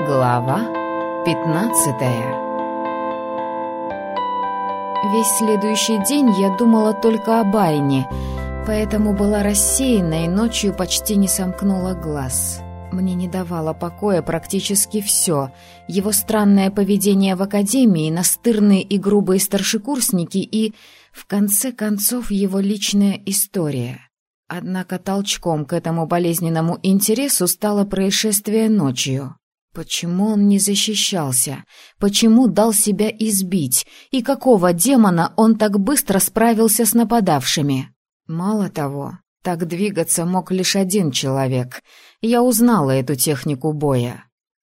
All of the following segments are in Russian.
Глава 15. Весь следующий день я думала только об Айне, поэтому была рассеяна и ночью почти не сомкнула глаз. Мне не давало покоя практически все: его странное поведение в академии, настырные и грубые старшекурсники и, в конце концов, его личная история. Однако толчком к этому болезненному интересу стало происшествие ночью. Почему он не защищался? Почему дал себя избить? И какого демона он так быстро справился с нападавшими? Мало того, так двигаться мог лишь один человек. Я узнала эту технику боя.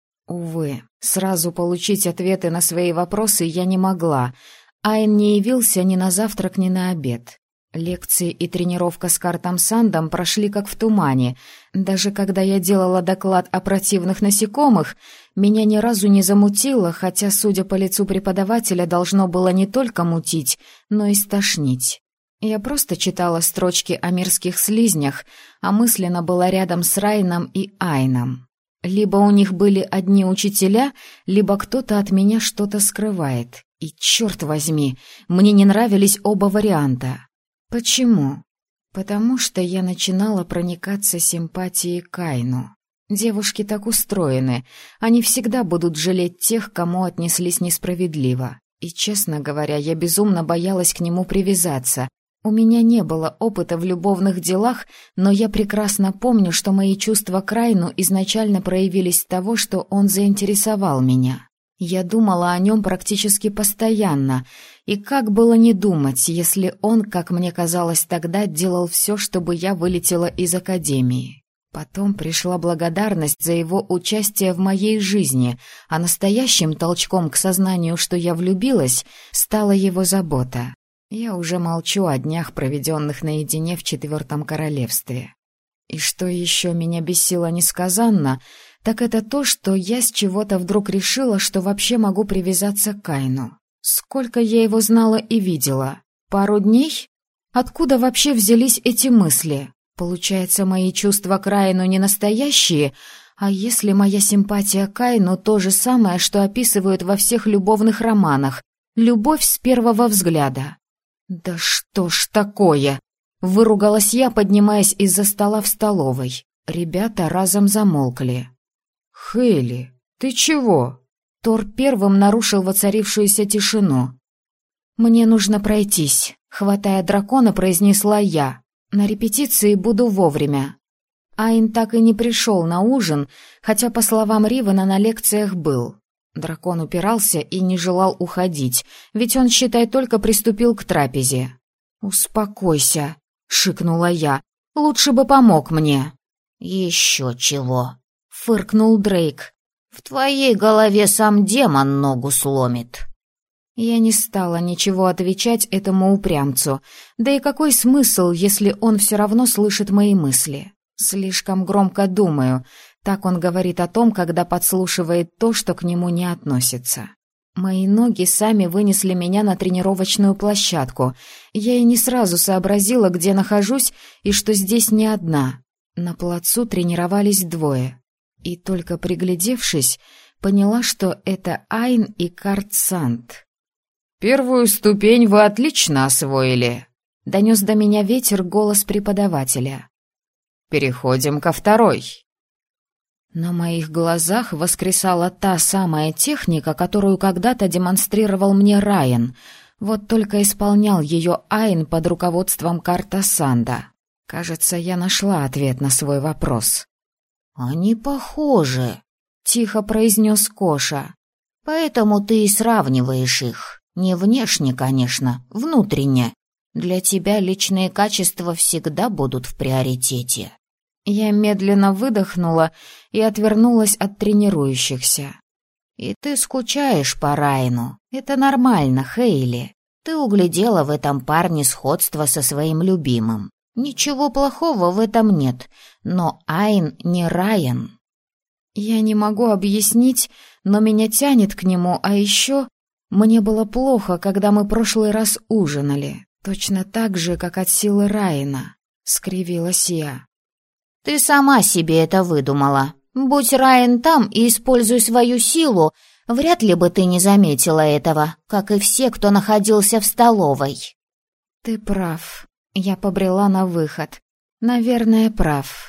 Увы, сразу получить ответы на свои вопросы я не могла. Айн не явился ни на завтрак, ни на обед. Лекции и тренировка с Картом Сандом прошли как в тумане. Даже когда я делала доклад о противных насекомых, меня ни разу не замутило, хотя, судя по лицу преподавателя, должно было не только мутить, но и стошнить. Я просто читала строчки о мирских слизнях, а мысленно была рядом с Райаном и Айном. Либо у них были одни учителя, либо кто-то от меня что-то скрывает. И, черт возьми, мне не нравились оба варианта. Почему? Потому что я начинала проникаться симпатией к Айну. Девушки так устроены, они всегда будут жалеть тех, кому отнеслись несправедливо. И, честно говоря, я безумно боялась к нему привязаться. У меня не было опыта в любовных делах, но я прекрасно помню, что мои чувства к Айну изначально проявились с того, что он заинтересовал меня. Я думала о нем практически постоянно, и как было не думать, если он, как мне казалось тогда, делал все, чтобы я вылетела из академии. Потом пришла благодарность за его участие в моей жизни, а настоящим толчком к сознанию, что я влюбилась, стала его забота. Я уже молчу о днях, проведенных наедине в 4 королевстве. И что еще меня бесило несказанно, так это то, что я с чего-то вдруг решила, что вообще могу привязаться к Айну. Сколько я его знала и видела? Пару дней? Откуда вообще взялись эти мысли? Получается, мои чувства к Райану не настоящие, а если моя симпатия к Айну то же самое, что описывают во всех любовных романах? Любовь с первого взгляда. Да что ж такое? Выругалась я, поднимаясь из-за стола в столовой. Ребята разом замолкли. «Хейли, ты чего?» Тор первым нарушил воцарившуюся тишину. «Мне нужно пройтись», — хватая дракона, произнесла я. «На репетиции буду вовремя». Айн так и не пришел на ужин, хотя, по словам Ривена, на лекциях был. Дракон упирался и не желал уходить, ведь он, считай, только приступил к трапезе. «Успокойся», — шикнула я. «Лучше бы помог мне». «Еще чего», — фыркнул Дрейк. «В твоей голове сам демон ногу сломит». Я не стала ничего отвечать этому упрямцу. Да и какой смысл, если он все равно слышит мои мысли? Слишком громко думаю. Так он говорит о том, когда подслушивает то, что к нему не относится. Мои ноги сами вынесли меня на тренировочную площадку. Я и не сразу сообразила, где нахожусь и что здесь не одна. На плацу тренировались двое. И только приглядевшись, поняла, что это Айн и Карт Санд. «Первую ступень вы отлично освоили», — донес до меня ветер голос преподавателя. «Переходим ко второй». На моих глазах воскресала та самая техника, которую когда-то демонстрировал мне Райан, вот только исполнял ее Айн под руководством Карта Санда. Кажется, я нашла ответ на свой вопрос. «Они похожи», — тихо произнес Коша. «Поэтому ты и сравниваешь их. Не внешне, конечно, внутренне. Для тебя личные качества всегда будут в приоритете». Я медленно выдохнула и отвернулась от тренирующихся. «И ты скучаешь по Райну. Это нормально, Хейли. Ты углядела в этом парне сходство со своим любимым. Ничего плохого в этом нет, но Айн не Райан». Я не могу объяснить, но меня тянет к нему, а еще мне было плохо, когда мы прошлый раз ужинали, точно так же, как от силы Райана, — скривилась я. «Ты сама себе это выдумала. Будь Райан там и используй свою силу, вряд ли бы ты не заметила этого, как и все, кто находился в столовой. Ты прав. Я побрела на выход. Наверное, прав.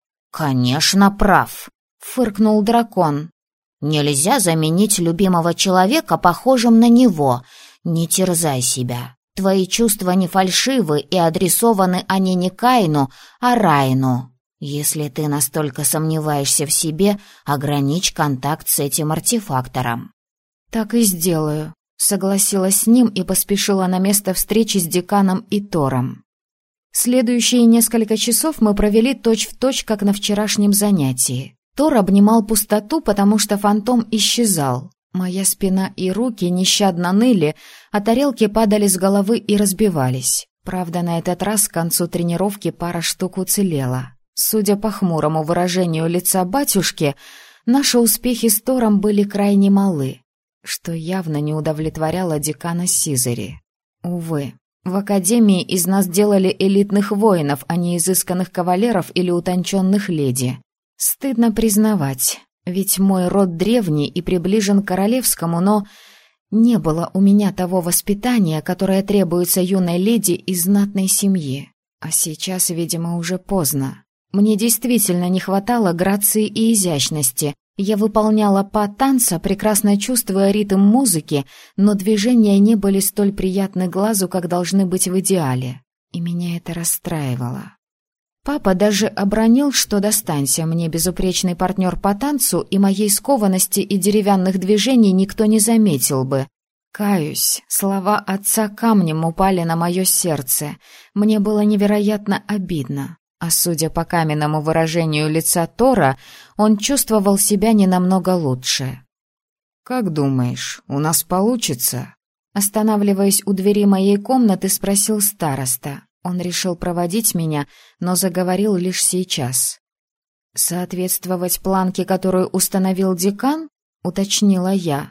Конечно, прав, фыркнул дракон. Нельзя заменить любимого человека похожим на него. Не терзай себя. Твои чувства не фальшивы, и адресованы они не Каину, а Райну. Если ты настолько сомневаешься в себе, ограничь контакт с этим артефактором. Так и сделаю, согласилась с ним и поспешила на место встречи с деканом и Тором. Следующие несколько часов мы провели точь-в-точь, как на вчерашнем занятии. Тор обнимал пустоту, потому что фантом исчезал. Моя спина и руки нещадно ныли, а тарелки падали с головы и разбивались. Правда, на этот раз к концу тренировки пара штук уцелела. Судя по хмурому выражению лица батюшки, наши успехи с Тором были крайне малы, что явно не удовлетворяло декана Сизери. Увы, в академии из нас делали элитных воинов, а не изысканных кавалеров или утонченных леди. Стыдно признавать, ведь мой род древний и приближен к королевскому, но не было у меня того воспитания, которое требуется юной леди из знатной семьи. А сейчас, видимо, уже поздно. Мне действительно не хватало грации и изящности. Я выполняла па танца, прекрасно чувствуя ритм музыки, но движения не были столь приятны глазу, как должны быть в идеале. И меня это расстраивало. Папа даже обронил, что достанься мне безупречный партнер по танцу, и моей скованности и деревянных движений никто не заметил бы. Каюсь, слова отца камнем упали на мое сердце. Мне было невероятно обидно. А судя по каменному выражению лица Тора, он чувствовал себя не намного лучше. «Как думаешь, у нас получится?» Останавливаясь у двери моей комнаты, спросил староста. Он решил проводить меня, но заговорил лишь сейчас. «Соответствовать планке, которую установил декан?» — уточнила я.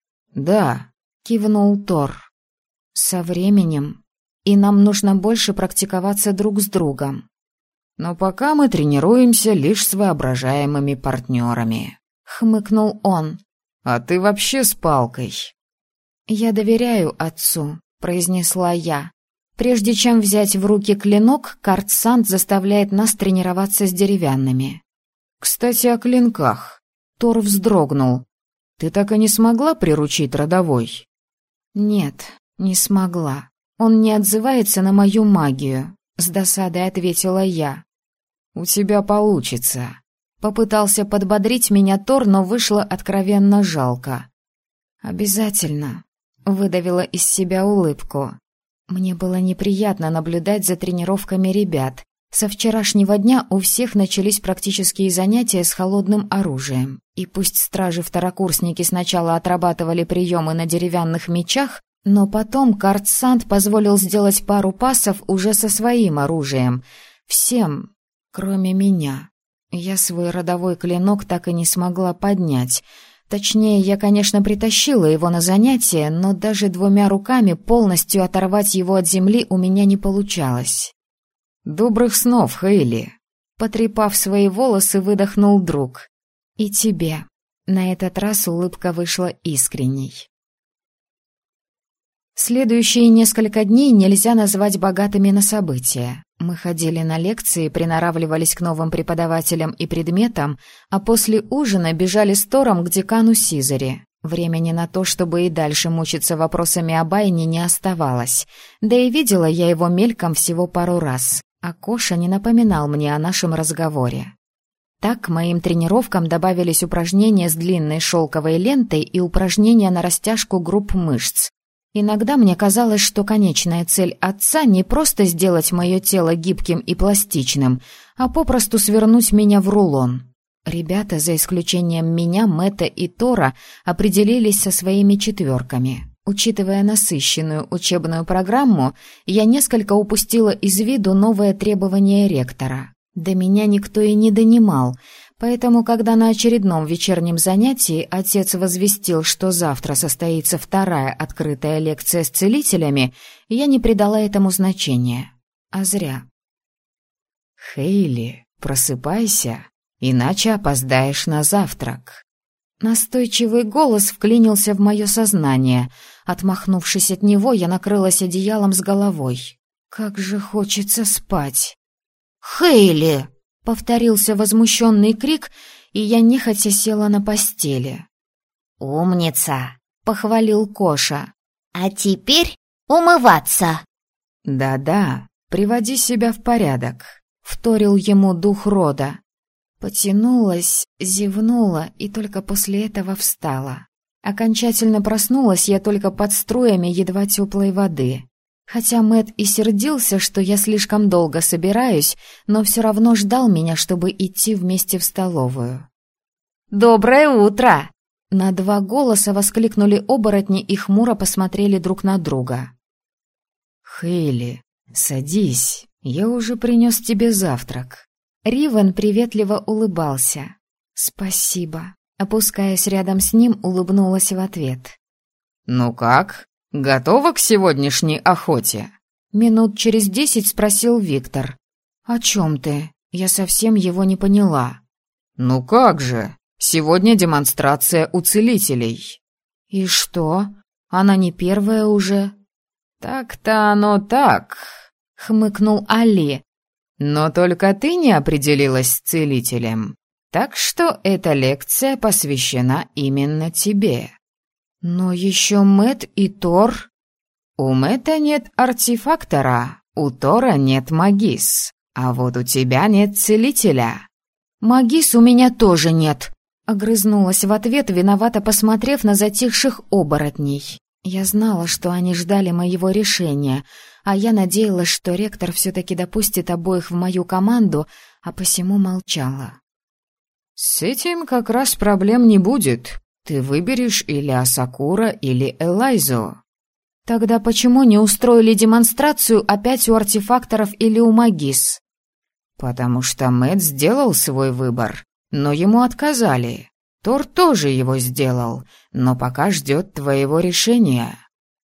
«Да», — кивнул Тор. «Со временем. И нам нужно больше практиковаться друг с другом». «Но пока мы тренируемся лишь с воображаемыми партнерами», — хмыкнул он. «А ты вообще с палкой». «Я доверяю отцу», — произнесла я. «Прежде чем взять в руки клинок, Картсант заставляет нас тренироваться с деревянными». «Кстати, о клинках». Тор вздрогнул. «Ты так и не смогла приручить родовой?» «Нет, не смогла. Он не отзывается на мою магию», — с досадой ответила я. «У тебя получится». Попытался подбодрить меня Тор, но вышло откровенно жалко. «Обязательно», — выдавила из себя улыбку. Мне было неприятно наблюдать за тренировками ребят. Со вчерашнего дня у всех начались практические занятия с холодным оружием. И пусть стражи-второкурсники сначала отрабатывали приемы на деревянных мечах, но потом Картсант позволил сделать пару пасов уже со своим оружием. Всем, кроме меня. Я свой родовой клинок так и не смогла поднять. Точнее, я, конечно, притащила его на занятия, но даже двумя руками полностью оторвать его от земли у меня не получалось. «Добрых снов, Хейли!» Потрепав свои волосы, выдохнул друг. «И тебе». На этот раз улыбка вышла искренней. Следующие несколько дней нельзя назвать богатыми на события. Мы ходили на лекции, приноравливались к новым преподавателям и предметам, а после ужина бежали с Тором к декану Сизери. Времени на то, чтобы и дальше мучиться вопросами о Байне, не оставалось. Да и видела я его мельком всего пару раз, а Коша не напоминал мне о нашем разговоре. Так к моим тренировкам добавились упражнения с длинной шелковой лентой и упражнения на растяжку групп мышц. Иногда мне казалось, что конечная цель отца не просто сделать мое тело гибким и пластичным, а попросту свернуть меня в рулон. Ребята, за исключением меня, Мэтта и Тора, определились со своими четверками. Учитывая насыщенную учебную программу, я несколько упустила из виду новое требование ректора. До меня никто и не донимал, поэтому, когда на очередном вечернем занятии отец возвестил, что завтра состоится вторая открытая лекция с целителями, я не придала этому значения. А зря. «Хейли, просыпайся. иначе опоздаешь на завтрак». Настойчивый голос вклинился в мое сознание. Отмахнувшись от него, я накрылась одеялом с головой. Как же хочется спать. «Хейли!» — повторился возмущенный крик, и я нехотя села на постели. «Умница!» — похвалил Коша. «А теперь умываться!» «Да-да, приводи себя в порядок», — вторил ему дух рода. Потянулась, зевнула и только после этого встала. Окончательно проснулась я только под струями едва теплой воды. Хотя Мэтт и сердился, что я слишком долго собираюсь, но все равно ждал меня, чтобы идти вместе в столовую. «Доброе утро!» На два голоса воскликнули оборотни и хмуро посмотрели друг на друга. «Хейли, садись, я уже принес тебе завтрак». Ривен приветливо улыбался. «Спасибо». Опускаясь рядом с ним, улыбнулась в ответ. «Ну как? Готова к сегодняшней охоте?» Минут через 10 спросил Виктор. «О чем ты? Я совсем его не поняла». «Ну как же? Сегодня демонстрация у целителей». «И что? Она не первая уже?» «Так-то оно так», — хмыкнул Али. «Но только ты не определилась с целителем, так что эта лекция посвящена именно тебе». «Но еще Мэтт и Тор...» «У Мэтта нет артефактора, у Тора нет магис, а вот у тебя нет целителя». «Магис у меня тоже нет», — огрызнулась в ответ, виновато посмотрев на затихших оборотней. Я знала, что они ждали моего решения, а я надеялась, что ректор все-таки допустит обоих в мою команду, а посему молчала. «С этим как раз проблем не будет. Ты выберешь или Асакура, или Элайзу». «Тогда почему не устроили демонстрацию опять у артефакторов или у магис?» «Потому что Мэтт сделал свой выбор, но ему отказали. Тор тоже его сделал, но пока ждет твоего решения».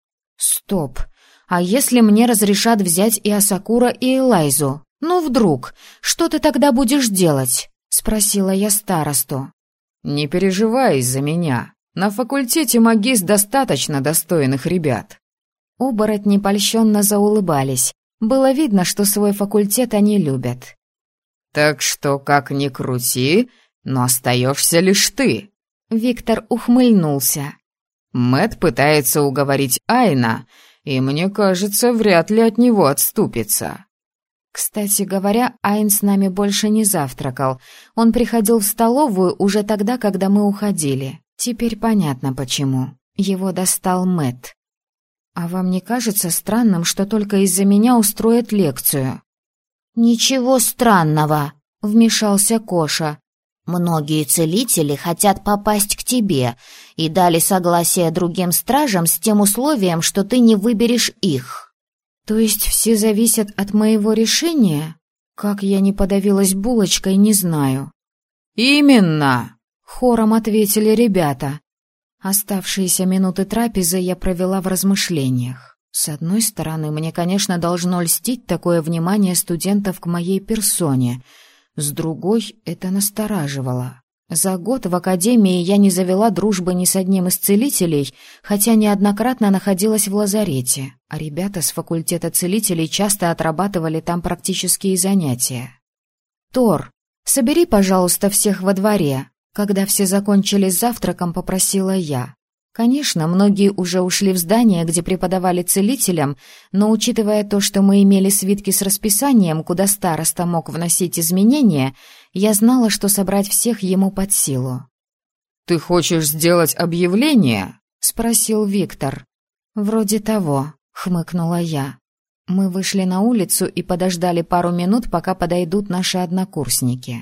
«Стоп. А если мне разрешат взять и Асакура, и Элайзу? Ну, вдруг? Что ты тогда будешь делать?» — спросила я старосту. «Не переживай из-за меня. На факультете магис достаточно достойных ребят». Оборотни польщенно заулыбались. Было видно, что свой факультет они любят. «Так что, как ни крути, но остаешься лишь ты». Виктор ухмыльнулся. «Мэтт пытается уговорить Айна, и, мне кажется, вряд ли от него отступится». Кстати говоря, Айн с нами больше не завтракал. Он приходил в столовую уже тогда, когда мы уходили. Теперь понятно почему. Его достал Мэтт. «А вам не кажется странным, что только из-за меня устроят лекцию?» «Ничего странного», — вмешался Коша. «Многие целители хотят попасть к тебе и дали согласие другим стражам с тем условием, что ты не выберешь их». «То есть все зависят от моего решения? Как я не подавилась булочкой, не знаю». «Именно!» — хором ответили ребята. Оставшиеся минуты трапезы я провела в размышлениях. С одной стороны, мне, конечно, должно льстить такое внимание студентов к моей персоне. С другой, это настораживало. За год в академии я не завела дружбы ни с одним из целителей, хотя неоднократно находилась в лазарете, а ребята с факультета целителей часто отрабатывали там практические занятия. «Тор, собери, пожалуйста, всех во дворе». Когда все закончили с завтраком, попросила я. Конечно, многие уже ушли в здание, где преподавали целителям, но учитывая то, что мы имели свитки с расписанием, куда староста мог вносить изменения, я знала, что собрать всех ему под силу. «Ты хочешь сделать объявление?» — спросил Виктор. «Вроде того», — хмыкнула я. Мы вышли на улицу и подождали пару минут, пока подойдут наши однокурсники.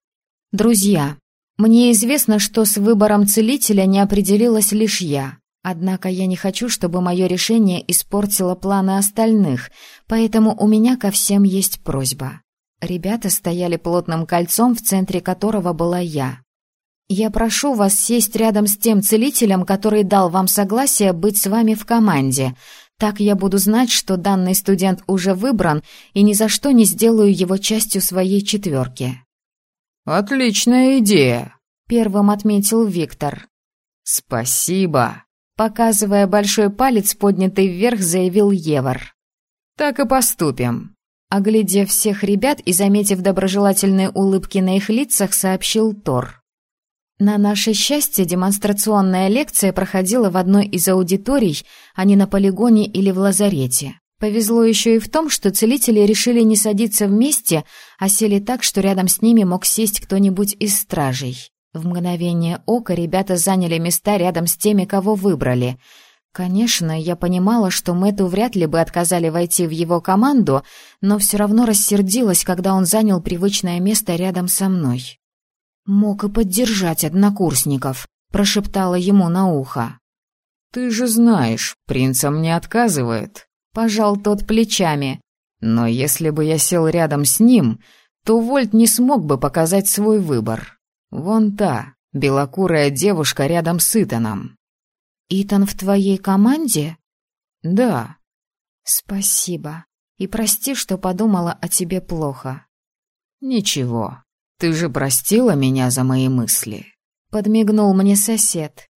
«Друзья, мне известно, что с выбором целителя не определилась лишь я. Однако я не хочу, чтобы мое решение испортило планы остальных, поэтому у меня ко всем есть просьба». Ребята стояли плотным кольцом, в центре которого была я. «Я прошу вас сесть рядом с тем целителем, который дал вам согласие быть с вами в команде. Так я буду знать, что данный студент уже выбран, и ни за что не сделаю его частью своей четверки». «Отличная идея», — первым отметил Виктор. «Спасибо», — показывая большой палец, поднятый вверх, заявил Евар. «Так и поступим». Оглядев всех ребят и заметив доброжелательные улыбки на их лицах, сообщил Тор. На наше счастье, демонстрационная лекция проходила в одной из аудиторий, а не на полигоне или в лазарете. Повезло еще и в том, что целители решили не садиться вместе, а сели так, что рядом с ними мог сесть кто-нибудь из стражей. В мгновение ока ребята заняли места рядом с теми, кого выбрали. Конечно, я понимала, что Мэтту вряд ли бы отказали войти в его команду, но все равно рассердилась, когда он занял привычное место рядом со мной. «Мог и поддержать однокурсников», — прошептала ему на ухо. «Ты же знаешь, принцам не отказывают», — пожал тот плечами. «Но если бы я сел рядом с ним, то Вольт не смог бы показать свой выбор. Вон та, белокурая девушка рядом с Итаном». «Итан в твоей команде?» «Да». «Спасибо. И прости, что подумала о тебе плохо». «Ничего. Ты же простила меня за мои мысли», — подмигнул мне сосед.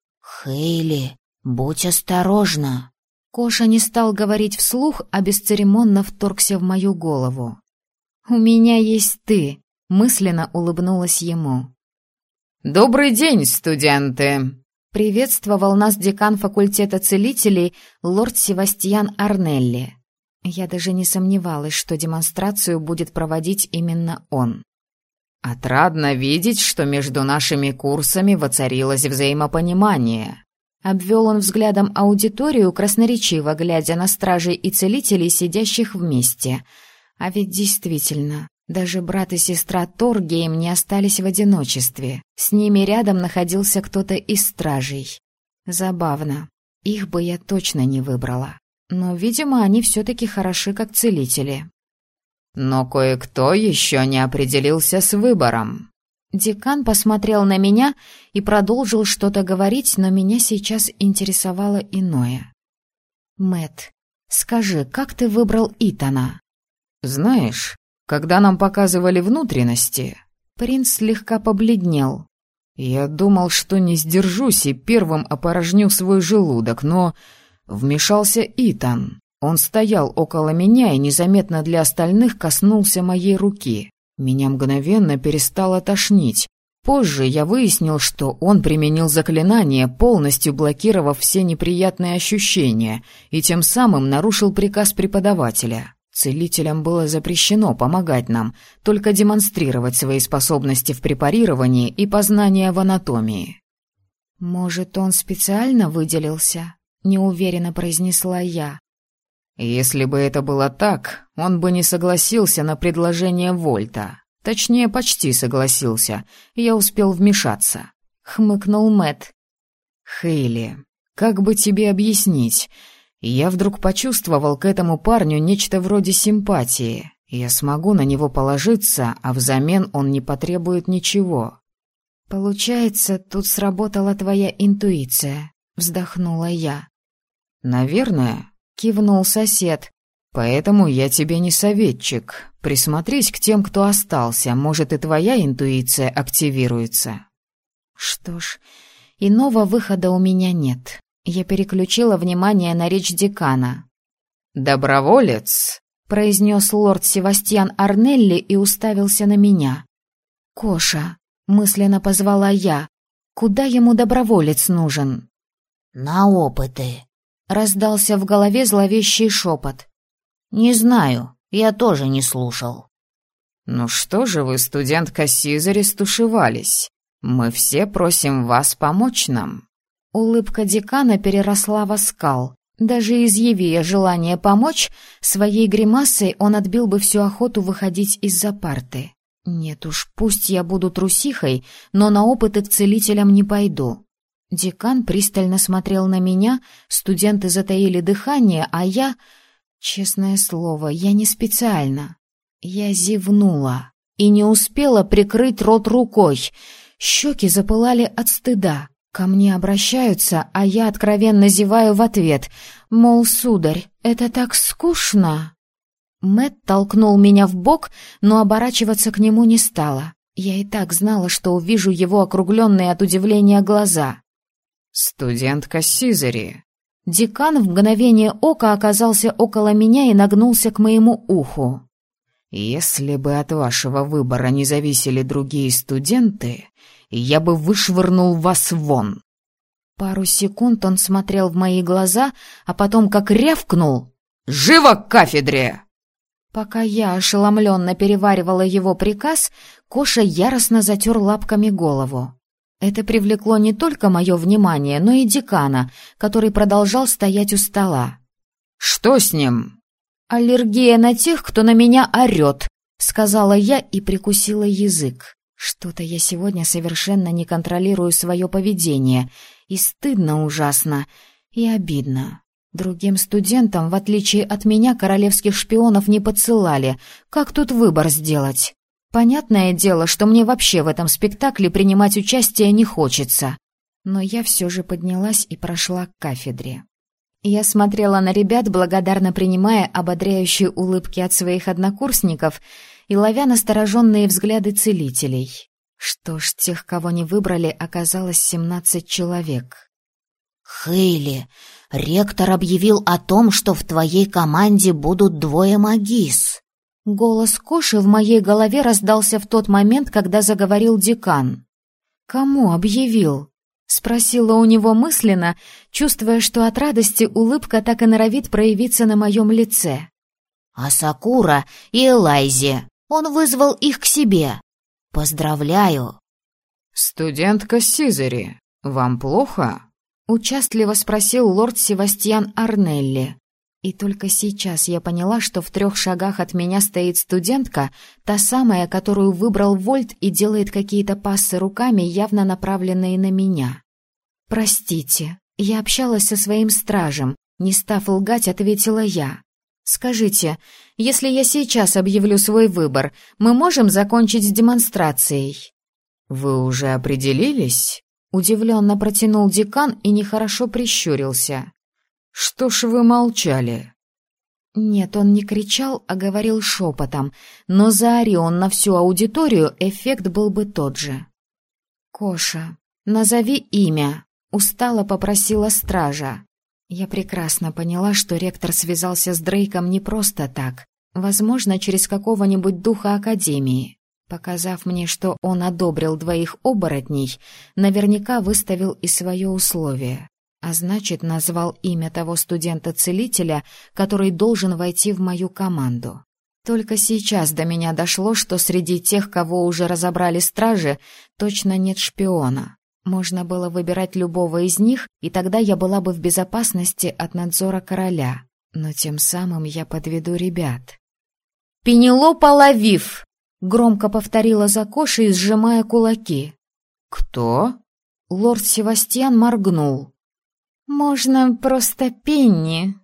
«Хейли, будь осторожна». Коша не стал говорить вслух, а бесцеремонно вторгся в мою голову. «У меня есть ты», — мысленно улыбнулась ему. «Добрый день, студенты!» Приветствовал нас декан факультета целителей лорд Севастьян Арнелли. Я даже не сомневалась, что демонстрацию будет проводить именно он. «Отрадно видеть, что между нашими курсами воцарилось взаимопонимание». Обвел он взглядом аудиторию, красноречиво глядя на стражей и целителей, сидящих вместе. А ведь действительно, даже брат и сестра Торгейм не остались в одиночестве. С ними рядом находился кто-то из стражей. Забавно. Их бы я точно не выбрала. Но, видимо, они все-таки хороши как целители. Но кое-кто еще не определился с выбором. Декан посмотрел на меня и продолжил что-то говорить, но меня сейчас интересовало иное. «Мэтт, скажи, как ты выбрал Итана?» «Знаешь, когда нам показывали внутренности...» Принц слегка побледнел. «Я думал, что не сдержусь и первым опорожню свой желудок, но вмешался Итан. Он стоял около меня и незаметно для остальных коснулся моей руки. Меня мгновенно перестало тошнить. Позже я выяснил, что он применил заклинание, полностью блокировав все неприятные ощущения, и тем самым нарушил приказ преподавателя. Целителям было запрещено помогать нам, только демонстрировать свои способности в препарировании и познания в анатомии. «Может, он специально выделился?» — неуверенно произнесла я. Если бы это было так, он бы не согласился на предложение Вольта. Точнее, почти согласился. Я успел вмешаться. Хмыкнул Мэтт. Хейли, как бы тебе объяснить? Я вдруг почувствовал к этому парню нечто вроде симпатии. Я смогу на него положиться, а взамен он не потребует ничего. Получается, тут сработала твоя интуиция, вздохнула я. Наверное. — кивнул сосед. «Поэтому я тебе не советчик. Присмотрись к тем, кто остался, может, и твоя интуиция активируется». Что ж, иного выхода у меня нет. Я переключила внимание на речь декана. «Доброволец», — произнес лорд Севастьян Арнелли и уставился на меня. «Коша», — мысленно позвала я, — «куда ему доброволец нужен?» «На опыты», — раздался в голове зловещий шепот. «Не знаю, я тоже не слушал». «Ну что же вы, студентка Сизари, стушевались? Мы все просим вас помочь нам». Улыбка декана переросла в оскал. Даже изъявив желание помочь, своей гримасой он отбил бы всю охоту выходить из-за парты. Нет уж, пусть я буду трусихой, но на опыты к целителям не пойду. Декан пристально смотрел на меня, студенты затаили дыхание, а я... Честное слово, я не специально. Я зевнула и не успела прикрыть рот рукой. Щеки запылали от стыда. Ко мне обращаются, а я откровенно зеваю в ответ. Мол, сударь, это так скучно. Мэтт толкнул меня в бок, но оборачиваться к нему не стала. Я и так знала, что увижу его округленные от удивления глаза. «Студентка Сизери». Декан в мгновение ока оказался около меня и нагнулся к моему уху. «Если бы от вашего выбора не зависели другие студенты, я бы вышвырнул вас вон». Пару секунд он смотрел в мои глаза, а потом как рявкнул: «Живо к кафедре!» Пока я ошеломленно переваривала его приказ, Коша яростно затер лапками голову. Это привлекло не только мое внимание, но и декана, который продолжал стоять у стола. «Что с ним?» «Аллергия на тех, кто на меня орет», — сказала я и прикусила язык. Что-то я сегодня совершенно не контролирую свое поведение, и стыдно ужасно, и обидно. Другим студентам, в отличие от меня, королевских шпионов не подсылали. Как тут выбор сделать? Понятное дело, что мне вообще в этом спектакле принимать участие не хочется. Но я все же поднялась и прошла к кафедре. Я смотрела на ребят, благодарно принимая ободряющие улыбки от своих однокурсников и ловя настороженные взгляды целителей. Что ж, тех, кого не выбрали, оказалось 17 человек. «Хейли, ректор объявил о том, что в твоей команде будут 2 магис». Голос Коши в моей голове раздался в тот момент, когда заговорил декан. «Кому объявил?» — спросила у него мысленно, чувствуя, что от радости улыбка так и норовит проявиться на моем лице. «Асакура и Элайзе. Он вызвал их к себе. Поздравляю». «Студентка Сизери, вам плохо?» — участливо спросил лорд Севастьян Арнелли. И только сейчас я поняла, что в 3 шагах от меня стоит студентка, та самая, которую выбрал Вольт и делает какие-то пассы руками, явно направленные на меня. «Простите, я общалась со своим стражем», — не став лгать, ответила я. «Скажите, если я сейчас объявлю свой выбор, мы можем закончить с демонстрацией?» «Вы уже определились?» — удивленно протянул декан и нехорошо прищурился. «Что ж вы молчали?» Нет, он не кричал, а говорил шепотом, но заори он на всю аудиторию, эффект был бы тот же. «Коша, назови имя», — устало попросила стража. Я прекрасно поняла, что ректор связался с Дрейком не просто так, возможно, через какого-нибудь духа Академии. Показав мне, что он одобрил 2 оборотней, наверняка выставил и свое условие. А значит, назвал имя того студента-целителя, который должен войти в мою команду. Только сейчас до меня дошло, что среди тех, кого уже разобрали стражи, точно нет шпиона. Можно было выбирать любого из них, и тогда я была бы в безопасности от надзора короля. Но тем самым я подведу ребят. «Пенелопа Лавив!» — громко повторила за Кошей, сжимая кулаки. «Кто?» Лорд Севастьян моргнул. «Можно просто Пенни».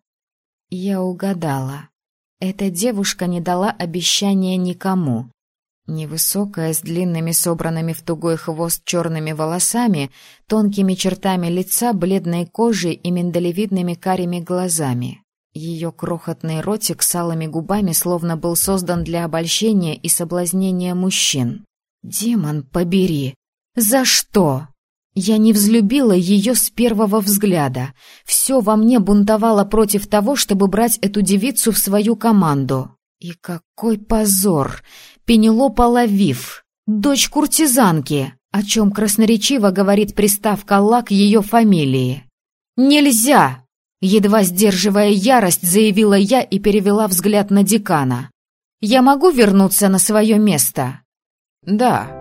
Я угадала. Эта девушка не дала обещания никому. Невысокая, с длинными собранными в тугой хвост черными волосами, тонкими чертами лица, бледной кожей и миндалевидными карими глазами. Ее крохотный ротик с алыми губами словно был создан для обольщения и соблазнения мужчин. «Демон побери! За что?» Я не взлюбила ее с первого взгляда. Все во мне бунтовало против того, чтобы брать эту девицу в свою команду. И какой позор! Пенелопа Лавив, дочь куртизанки, о чем красноречиво говорит приставка «ла» к ее фамилии. «Нельзя!» — едва сдерживая ярость, заявила я и перевела взгляд на декана. «Я могу вернуться на свое место?» «Да».